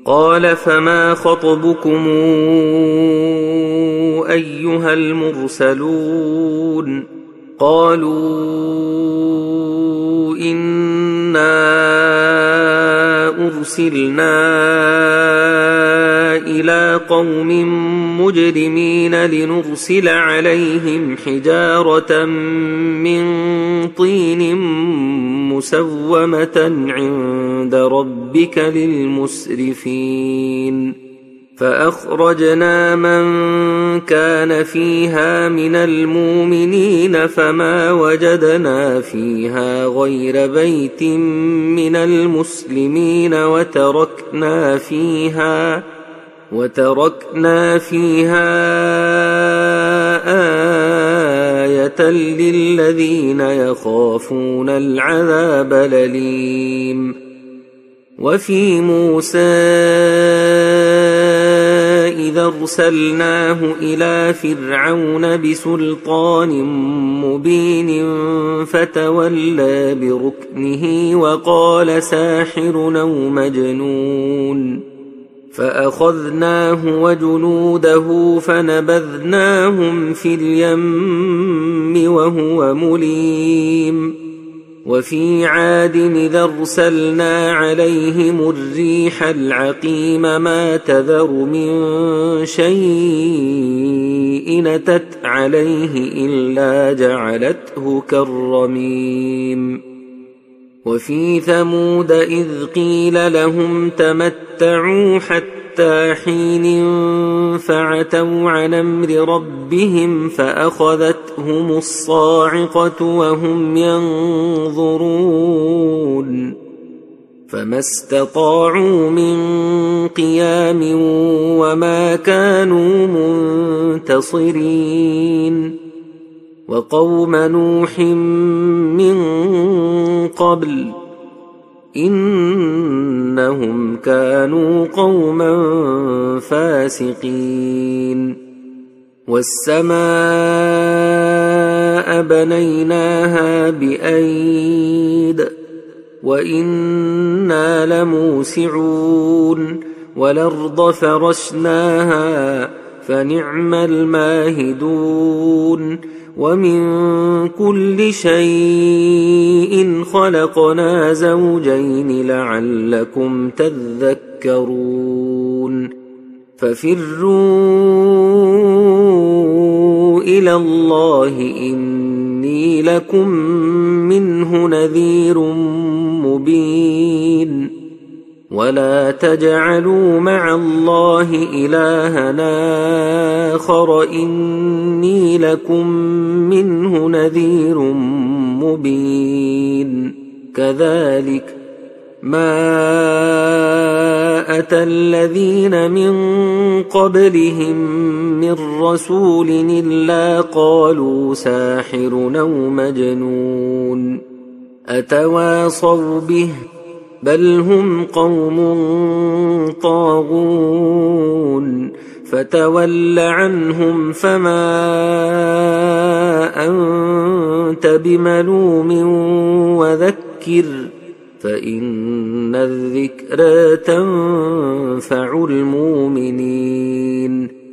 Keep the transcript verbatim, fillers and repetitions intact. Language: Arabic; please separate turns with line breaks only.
قال فما خطبكم أيها المرسلون قالوا إنا أرسلنا إلى قوم مجرمين لنرسل عليهم حجارة من طين مسومة عند ربك للمسرفين فأخرجنا من كان فيها من المؤمنين فما وجدنا فيها غير بيت من المسلمين وتركنا فيها وتركنا فيها آية للذين يخافون العذاب الأليم وفي موسى إذا أرسلناه إلى فرعون بسلطان مبين فتولى بركنه وقال ساحر أو مجنون فأخذناه وجنوده فنبذناهم في اليم وهو مليم وفي عاد إذا أرسلنا عليهم الريح العقيم ما تذر من شيء أتت عليه إلا جعلته كالرميم وفي ثمود إذ قيل لهم تمتعوا حتى حين فعتوا عن أمر ربهم فأخذتهم الصاعقة وهم ينظرون فما استطاعوا من قيام وما كانوا منتصرين وقوم نوح من قبل إنهم كانوا قوما فاسقين والسماء بنيناها بأيد وإنا لموسعون والأرض فرشناها فنعم الماهدون ومن كل شيء خلقنا زوجين لعلكم تذكرون ففروا إلى الله إني لكم منه نذير مبين ولا تجعلوا مع الله إلهنا آخر إني لكم منه نذير مبين كذلك ما أتى الذين من قبلهم من رسول إلا قالوا ساحر أو مجنون أتواصوا به بل هم قوم طاغون فتول عنهم فما أنت بملوم وذكر فإن الذكرى تنفع المؤمنين